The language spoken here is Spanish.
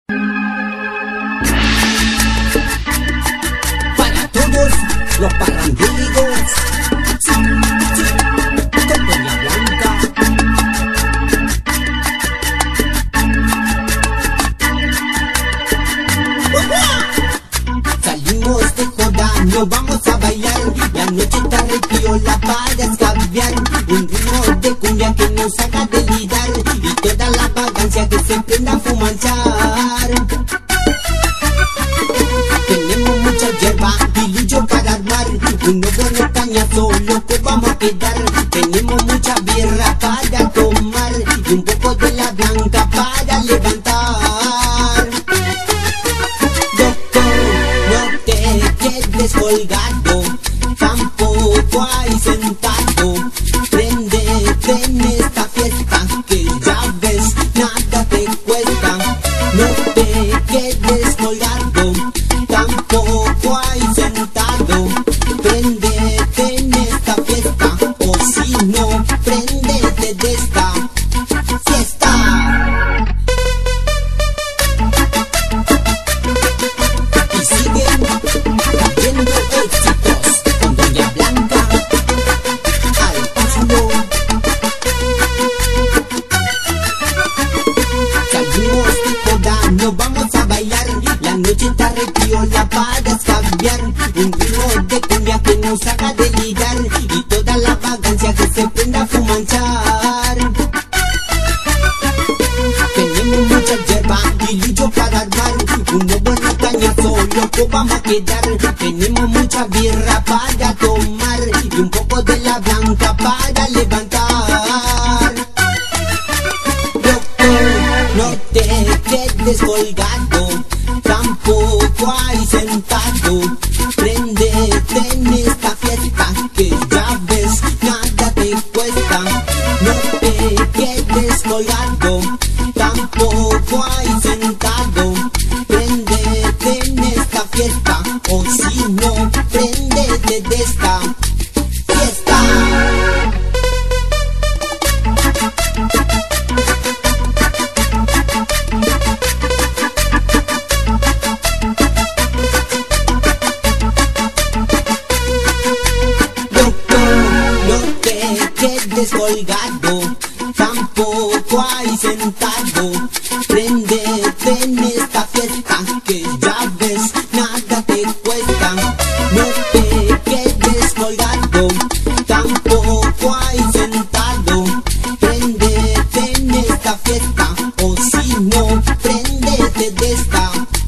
Para todos los parranderos, con Doña Blanca. Salimos de joda, nos vamos a bailar. La noche está repiola para escabiar. Un ritmo de cumbia que nos haga delirar, y toda la vagancia que se prenda a fumanchar. Tenemos mucha hierba, pilillo para armar. Unos buenos cañazos, locos vamos a quedar. Tenemos mucha birra para tomar, y un poco de la blanca para levantar. Doctor, no te quedes colgado, tampoco hay sentado. Préndete en esta fiesta, que ya ves, nada te cuesta. No te quedes colgado, tampoco hay sentado. Préndete en esta fiesta, o si no, préndete de esta fiesta. Y siguen cayendo éxitos con Doña Blanca al palo. Salimos de joda, nos vamos a bailar. La noche está repiola para escabiar. Un ritmo de cumbia que nos haga delirar, y toda la vagancia que se prenda a fumanchar. Tenemos mucha hierba, pilillo para armar. Unos buenos cañazos, locos vamos a quedar. Tenemos mucha birra para tomar, y un poco de la blanca para levantar. Doctor, no te quedes colgado, tampoco hay sentado. Préndete en esta fiesta, que ya ves, nada te cuesta. No te quedes colgado, tampoco hay sentado. Préndete en esta fiesta, o si no, préndete de esta fiesta. Descolgado, tampoco hay sentado. Préndete en esta fiesta, que ya ves, nada te cuesta. No te quedes colgado, tampoco hay sentado. Préndete en esta fiesta, o si no, préndete de esta